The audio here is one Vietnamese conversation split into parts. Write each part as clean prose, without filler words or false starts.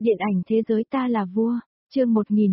Điện ảnh thế giới ta là vua, chương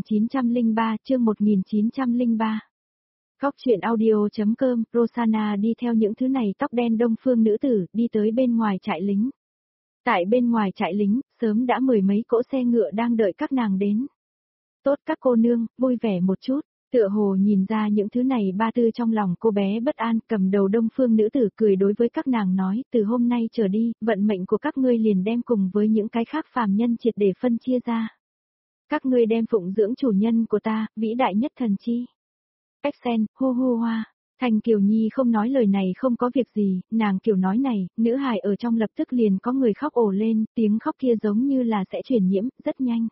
1903. Góc truyện audio.com, Rosanna đi theo những thứ này tóc đen đông phương nữ tử, đi tới bên ngoài trại lính. Tại bên ngoài trại lính, sớm đã mười mấy cỗ xe ngựa đang đợi các nàng đến. Tốt các cô nương, vui vẻ một chút, tựa hồ nhìn ra những thứ này ba tư trong lòng cô bé bất an, cầm đầu đông phương nữ tử cười đối với các nàng nói, từ hôm nay trở đi, vận mệnh của các ngươi liền đem cùng với những cái khác phàm nhân triệt để phân chia ra. Các ngươi đem phụng dưỡng chủ nhân của ta, vĩ đại nhất thần chi. Cách sen, hô hô hoa. Thành Kiều Nhi không nói lời này không có việc gì, nàng kiểu nói này, nữ hài ở trong lập tức liền có người khóc ồ lên, tiếng khóc kia giống như là sẽ truyền nhiễm, rất nhanh.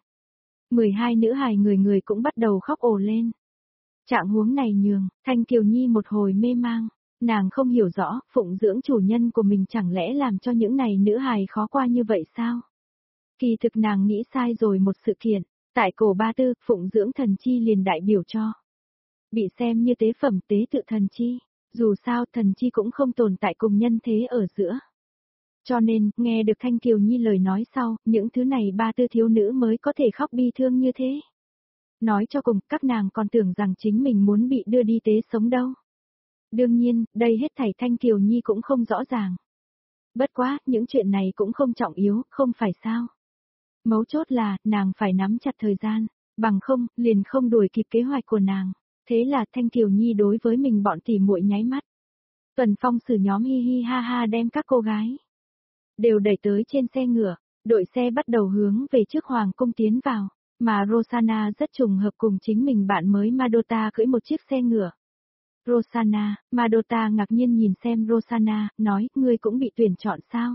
12 nữ hài người người cũng bắt đầu khóc ồ lên. Trạng huống này nhường, Thanh Kiều Nhi một hồi mê mang, nàng không hiểu rõ, phụng dưỡng chủ nhân của mình chẳng lẽ làm cho những này nữ hài khó qua như vậy sao? Kỳ thực nàng nghĩ sai rồi một sự kiện, tại cổ ba tư, phụng dưỡng thần chi liền đại biểu cho. Bị xem như tế phẩm tế tự thần chi, dù sao thần chi cũng không tồn tại cùng nhân thế ở giữa. Cho nên, nghe được Thanh Kiều Nhi lời nói sau, những thứ này ba tư thiếu nữ mới có thể khóc bi thương như thế. Nói cho cùng, các nàng còn tưởng rằng chính mình muốn bị đưa đi tế sống đâu. Đương nhiên, đây hết thảy Thanh Kiều Nhi cũng không rõ ràng. Bất quá, những chuyện này cũng không trọng yếu, không phải sao. Mấu chốt là, nàng phải nắm chặt thời gian, bằng không, liền không đuổi kịp kế hoạch của nàng. Thế là Thanh Kiều Nhi đối với mình bọn tỉ muội nháy mắt. Tuần Phong sử nhóm hi hi ha ha đem các cô gái đều đẩy tới trên xe ngựa, đội xe bắt đầu hướng về trước hoàng cung tiến vào, mà Rosanna rất trùng hợp cùng chính mình bạn mới Madota cưỡi một chiếc xe ngựa. Rosanna, Madota ngạc nhiên nhìn xem Rosanna, nói, ngươi cũng bị tuyển chọn sao?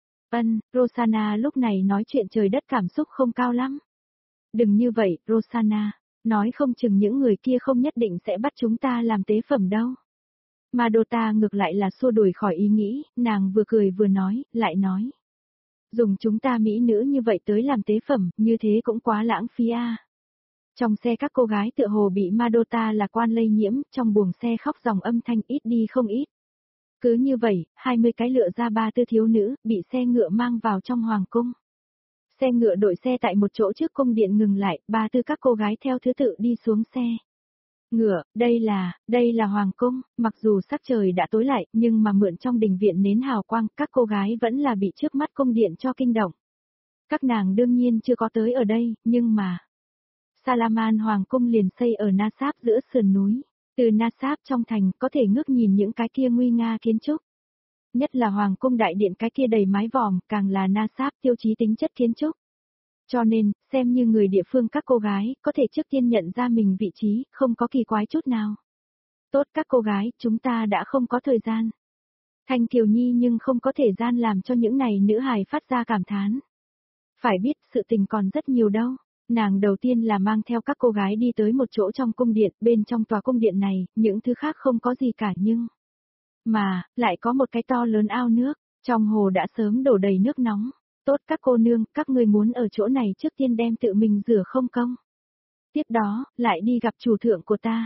Rosanna lúc này nói chuyện trời đất cảm xúc không cao lắm. Đừng như vậy, Rosanna, nói không chừng những người kia không nhất định sẽ bắt chúng ta làm tế phẩm đâu. Madota ngược lại là xua đuổi khỏi ý nghĩ, nàng vừa cười vừa nói, lại nói. Dùng chúng ta mỹ nữ như vậy tới làm tế phẩm, như thế cũng quá lãng phí a. Trong xe các cô gái tựa hồ bị Madota là quan lây nhiễm, trong buồng xe khóc dòng âm thanh ít đi không ít. Cứ như vậy, 20 cái lựa ra ba tư thiếu nữ, bị xe ngựa mang vào trong hoàng cung. Xe ngựa đội xe tại một chỗ trước cung điện ngừng lại, ba tư các cô gái theo thứ tự đi xuống xe. Ngựa, đây là hoàng cung, mặc dù sắc trời đã tối lại, nhưng mà mượn trong đình viện nến hào quang, các cô gái vẫn là bị trước mắt cung điện cho kinh động. Các nàng đương nhiên chưa có tới ở đây, nhưng mà Salaman hoàng cung liền xây ở Nasab giữa sườn núi. Từ Nasab trong thành có thể ngước nhìn những cái kia nguy nga kiến trúc. Nhất là hoàng cung đại điện cái kia đầy mái vòm, càng là Nasab tiêu chí tính chất kiến trúc. Cho nên, xem như người địa phương các cô gái, có thể trước tiên nhận ra mình vị trí, không có kỳ quái chút nào. Tốt các cô gái, chúng ta đã không có thời gian. Thanh Kiều Nhi nhưng không có thể gian làm cho những này nữ hài phát ra cảm thán. Phải biết sự tình còn rất nhiều đâu. Nàng đầu tiên là mang theo các cô gái đi tới một chỗ trong cung điện, bên trong tòa cung điện này, những thứ khác không có gì cả nhưng mà, lại có một cái to lớn ao nước, trong hồ đã sớm đổ đầy nước nóng. Tốt các cô nương, các ngươi muốn ở chỗ này trước tiên đem tự mình rửa không công. Tiếp đó, lại đi gặp chủ thượng của ta.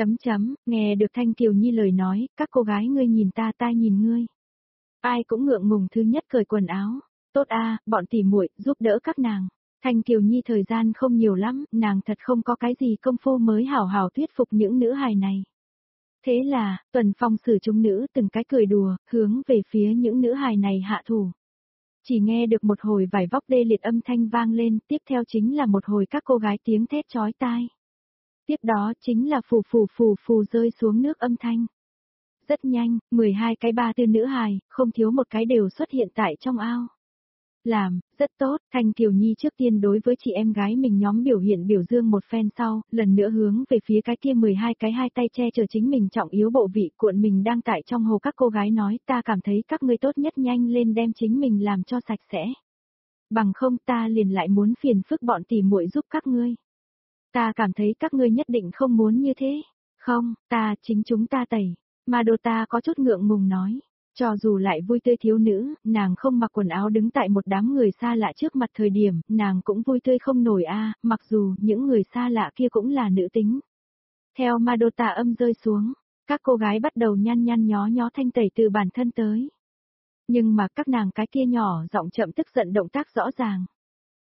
Nghe được Thanh Kiều Nhi lời nói, các cô gái ngươi nhìn ta nhìn ngươi. Ai cũng ngượng ngùng thứ nhất cởi quần áo. Tốt a, bọn tỉ muội giúp đỡ các nàng. Thanh Kiều Nhi thời gian không nhiều lắm, nàng thật không có cái gì công phu mới hảo hảo thuyết phục những nữ hài này. Thế là, Tuần Phong sử chúng nữ từng cái cười đùa, hướng về phía những nữ hài này hạ thủ. Chỉ nghe được một hồi vải vóc đê liệt âm thanh vang lên, tiếp theo chính là một hồi các cô gái tiếng thét chói tai. Tiếp đó chính là phù rơi xuống nước âm thanh. Rất nhanh, 12 cái ba tư nữ hài, không thiếu một cái đều xuất hiện tại trong ao. Làm, rất tốt, Thanh Kiều Nhi trước tiên đối với chị em gái mình nhóm biểu hiện biểu dương một phen sau, lần nữa hướng về phía cái kia 12 cái hai tay che chở chính mình trọng yếu bộ vị cuộn mình đang tại trong hồ các cô gái nói ta cảm thấy các ngươi tốt nhất nhanh lên đem chính mình làm cho sạch sẽ. Bằng không ta liền lại muốn phiền phức bọn tỉ muội giúp các ngươi. Ta cảm thấy các ngươi nhất định không muốn như thế. Không, chính chúng ta tẩy. Madota có chút ngượng ngùng nói. Cho dù lại vui tươi thiếu nữ, nàng không mặc quần áo đứng tại một đám người xa lạ trước mặt thời điểm, nàng cũng vui tươi không nổi mặc dù những người xa lạ kia cũng là nữ tính. Theo Madota âm rơi xuống, các cô gái bắt đầu nhăn nhó thanh tẩy từ bản thân tới. Nhưng mà các nàng cái kia nhỏ giọng chậm tức giận động tác rõ ràng.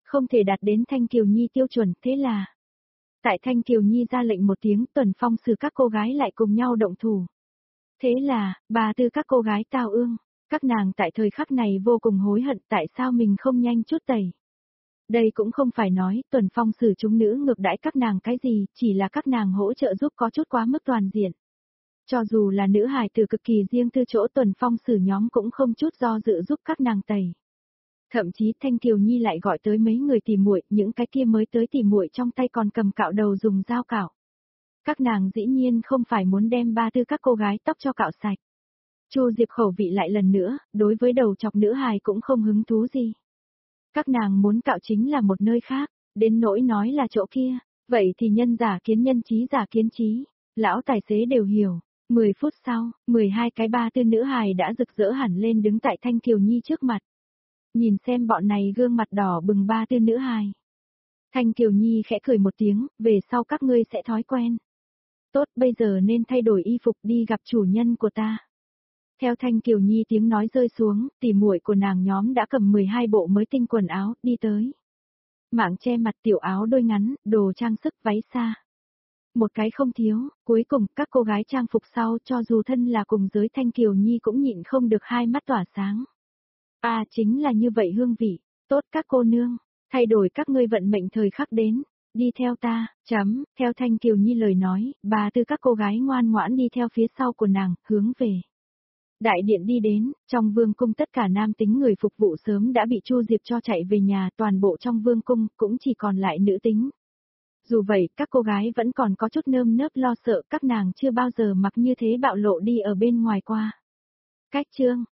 không thể đạt đến Thanh Kiều Nhi tiêu chuẩn, thế là. Tại Thanh Kiều Nhi ra lệnh một tiếng, Tuần Phong Sử các cô gái lại cùng nhau động thủ. Thế là, bà tư các cô gái tao ương, các nàng tại thời khắc này vô cùng hối hận tại sao mình không nhanh chút tẩy. Đây cũng không phải nói Tuần Phong Sử chúng nữ ngược đãi các nàng cái gì, chỉ là các nàng hỗ trợ giúp có chút quá mức toàn diện. Cho dù là nữ hài tử cực kỳ riêng tư chỗ Tuần Phong Sử nhóm cũng không chút do dự giúp các nàng tẩy. Thậm chí Thanh Kiều Nhi lại gọi tới mấy người tỉ muội, những cái kia mới tới tỉ muội trong tay còn cầm cạo đầu dùng dao cạo. Các nàng dĩ nhiên không phải muốn đem ba tư các cô gái tóc cho cạo sạch. Chu Diệp khẩu vị lại lần nữa, đối với đầu chọc nữ hài cũng không hứng thú gì. Các nàng muốn cạo chính là một nơi khác, đến nỗi nói là chỗ kia, vậy thì nhân giả kiến nhân trí giả kiến trí, lão tài xế đều hiểu. 10 phút sau, 12 cái ba tư nữ hài đã rực rỡ hẳn lên đứng tại Thanh Kiều Nhi trước mặt. Nhìn xem bọn này gương mặt đỏ bừng ba tư nữ hài. Thanh Kiều Nhi khẽ cười một tiếng, về sau các ngươi sẽ thói quen. Tốt, bây giờ nên thay đổi y phục đi gặp chủ nhân của ta. Theo Thanh Kiều Nhi tiếng nói rơi xuống, tỉ muội của nàng nhóm đã cầm 12 bộ mới tinh quần áo, đi tới. Mạng che mặt tiểu áo đôi ngắn, đồ trang sức váy xa. Một cái không thiếu, cuối cùng các cô gái trang phục sau cho dù thân là cùng giới Thanh Kiều Nhi cũng nhịn không được hai mắt tỏa sáng. À chính là như vậy hương vị, tốt các cô nương, thay đổi các ngươi vận mệnh thời khắc đến, đi theo ta, theo Thanh Kiều Nhi lời nói, bà tư các cô gái ngoan ngoãn đi theo phía sau của nàng, hướng về. Đại điện đi đến, trong vương cung tất cả nam tính người phục vụ sớm đã bị Chu Diệp cho chạy về nhà, toàn bộ trong vương cung cũng chỉ còn lại nữ tính. Dù vậy, các cô gái vẫn còn có chút nơm nớp lo sợ, các nàng chưa bao giờ mặc như thế bạo lộ đi ở bên ngoài qua. Cách chương